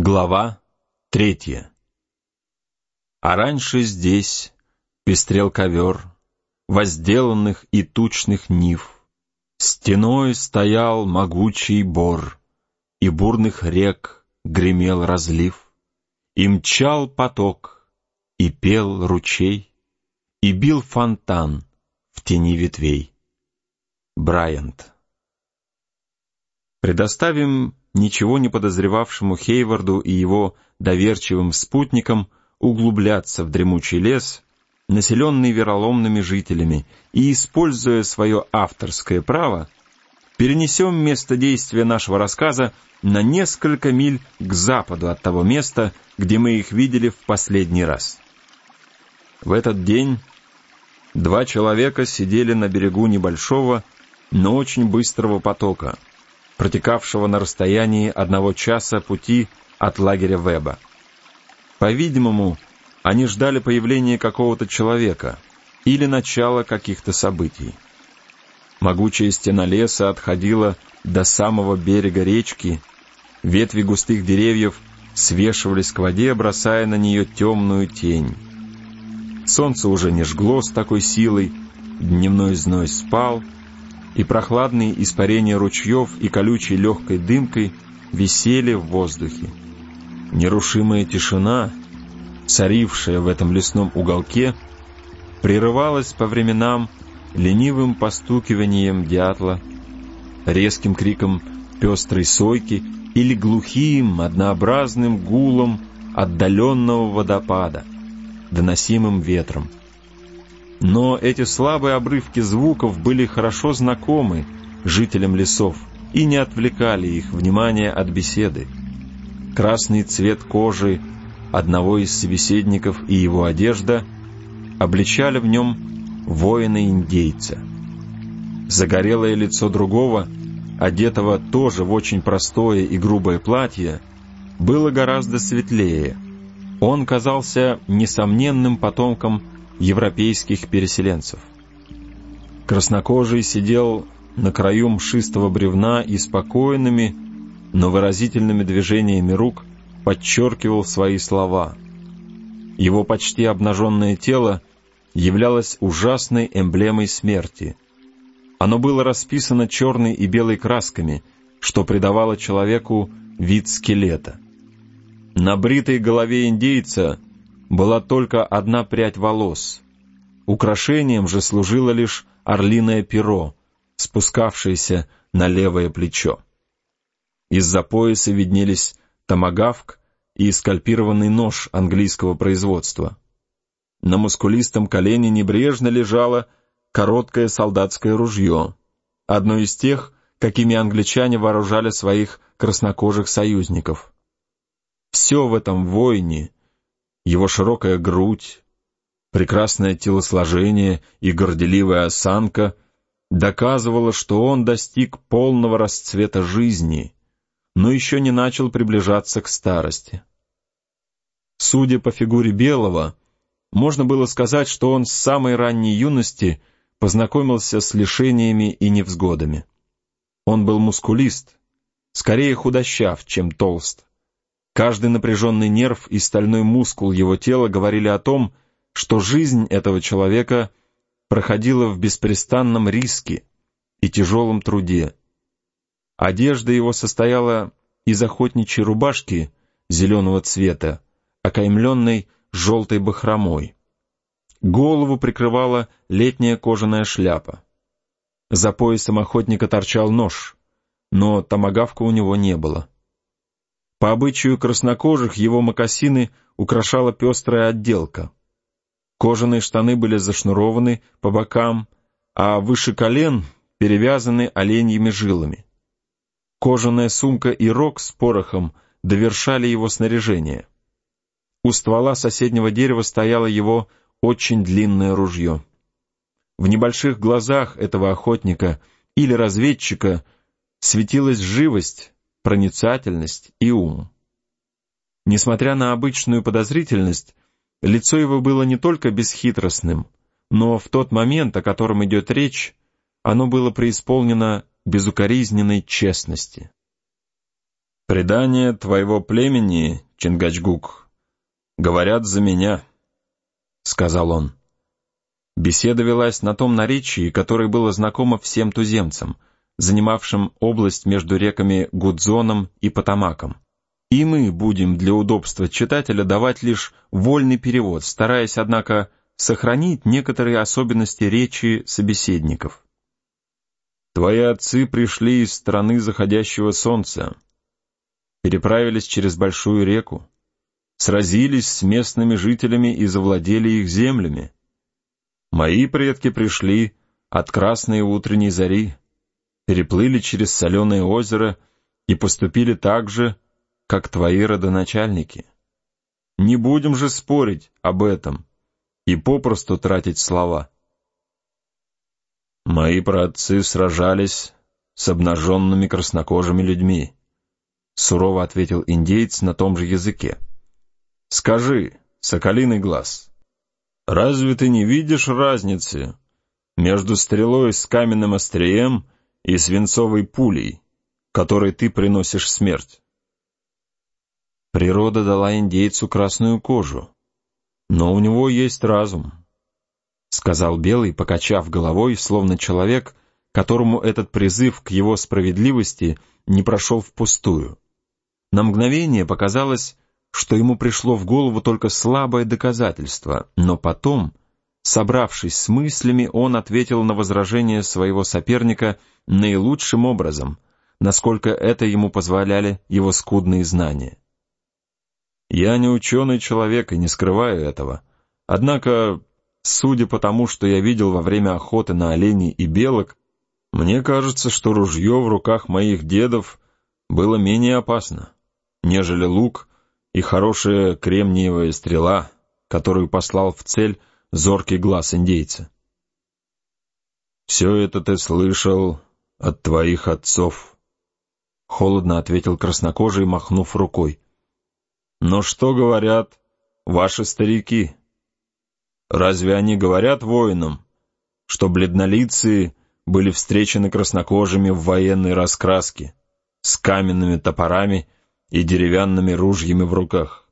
Глава 3. А раньше здесь пестрел ковер возделанных и тучных нив, стеной стоял могучий бор, и бурных рек гремел разлив, и мчал поток, и пел ручей, и бил фонтан в тени ветвей. Брайант. Предоставим ничего не подозревавшему Хейварду и его доверчивым спутникам углубляться в дремучий лес, населенный вероломными жителями, и, используя свое авторское право, перенесем место действия нашего рассказа на несколько миль к западу от того места, где мы их видели в последний раз. В этот день 2 человека сидели на берегу небольшого, но очень быстрого потока, протекавшего на расстоянии 1 часа пути от лагеря Веба. По-видимому, они ждали появления какого-то человека или начала каких-то событий. Могучая стена леса отходила до самого берега речки, ветви густых деревьев свешивались к воде, бросая на нее темную тень. Солнце уже не жгло с такой силой, дневной зной спал, и прохладные испарения ручьев и колючей легкой дымкой висели в воздухе. Нерушимая тишина, царившая в этом лесном уголке, прерывалась по временам ленивым постукиванием дятла, резким криком пестрой сойки или глухим, однообразным гулом отдаленного водопада, доносимым ветром. Но эти слабые обрывки звуков были хорошо знакомы жителям лесов и не отвлекали их внимание от беседы. Красный цвет кожи одного из собеседников и его одежда обличали в нем воина-индейца. Загорелое лицо другого, одетого тоже в очень простое и грубое платье, было гораздо светлее. Он казался несомненным потомком европейских переселенцев. Краснокожий сидел на краю мшистого бревна и спокойными, но выразительными движениями рук подчеркивал свои слова. Его почти обнаженное тело являлось ужасной эмблемой смерти. Оно было расписано черной и белой красками, что придавало человеку вид скелета. На бритой голове индейца была только 1 прядь волос. Украшением же служило лишь орлиное перо, спускавшееся на левое плечо. Из-за пояса виднелись томагавк и скальпированный нож английского производства. На мускулистом колене небрежно лежало короткое солдатское ружье, одно из тех, какими англичане вооружали своих краснокожих союзников. Все в этом воине, его широкая грудь, прекрасное телосложение и горделивая осанка доказывало, что он достиг полного расцвета жизни, но еще не начал приближаться к старости. Судя по фигуре Белого, можно было сказать, что он с самой ранней юности познакомился с лишениями и невзгодами. Он был мускулист, скорее худощав, чем толст. Каждый напряженный нерв и стальной мускул его тела говорили о том, что жизнь этого человека проходила в беспрестанном риске и тяжелом труде. Одежда его состояла из охотничьей рубашки зеленого цвета, окаймленной желтой бахромой. Голову прикрывала летняя кожаная шляпа. За поясом охотника торчал нож, но томагавка у него не было. По обычаю краснокожих его мокасины украшала пестрая отделка. Кожаные штаны были зашнурованы по бокам, а выше колен перевязаны оленьими жилами. Кожаная сумка и рог с порохом довершали его снаряжение. У ствола соседнего дерева стояло его очень длинное ружье. В небольших глазах этого охотника или разведчика светилась живость, проницательность и ум. Несмотря на обычную подозрительность, лицо его было не только бесхитростным, но в тот момент, о котором идет речь, оно было преисполнено безукоризненной честности. «Предания твоего племени, Чингачгук, говорят за меня», — сказал он. Беседа велась на том наречии, которое было знакомо всем туземцам, занимавшим область между реками Гудзоном и Потамаком. И мы будем для удобства читателя давать лишь вольный перевод, стараясь, однако, сохранить некоторые особенности речи собеседников. «Твои отцы пришли из страны заходящего солнца, переправились через большую реку, сразились с местными жителями и завладели их землями. Мои предки пришли от красной утренней зари, переплыли через соленое озеро и поступили так же, как твои родоначальники. Не будем же спорить об этом и попросту тратить слова. Мои праотцы сражались с обнаженными краснокожими людьми», — сурово ответил индеец на том же языке. «Скажи, соколиный глаз, разве ты не видишь разницы между стрелой с каменным острием и свинцовой пулей, которой ты приносишь смерть?» «Природа дала индейцу красную кожу, но у него есть разум», — сказал Белый, покачав головой, словно человек, которому этот призыв к его справедливости не прошел впустую. На мгновение показалось, что ему пришло в голову только слабое доказательство, но потом, собравшись с мыслями, он ответил на возражение своего соперника наилучшим образом, насколько это ему позволяли его скудные знания. «Я не ученый человек и не скрываю этого, однако, судя по тому, что я видел во время охоты на оленей и белок, мне кажется, что ружье в руках моих дедов было менее опасно, нежели лук и хорошая кремниевая стрела, которую послал в цель зоркий глаз индейца». «Все это ты слышал от твоих отцов», — холодно ответил краснокожий, махнув рукой. «Но что говорят ваши старики? Разве они говорят воинам, что бледнолицые были встречены краснокожими в военной раскраске, с каменными топорами и деревянными ружьями в руках?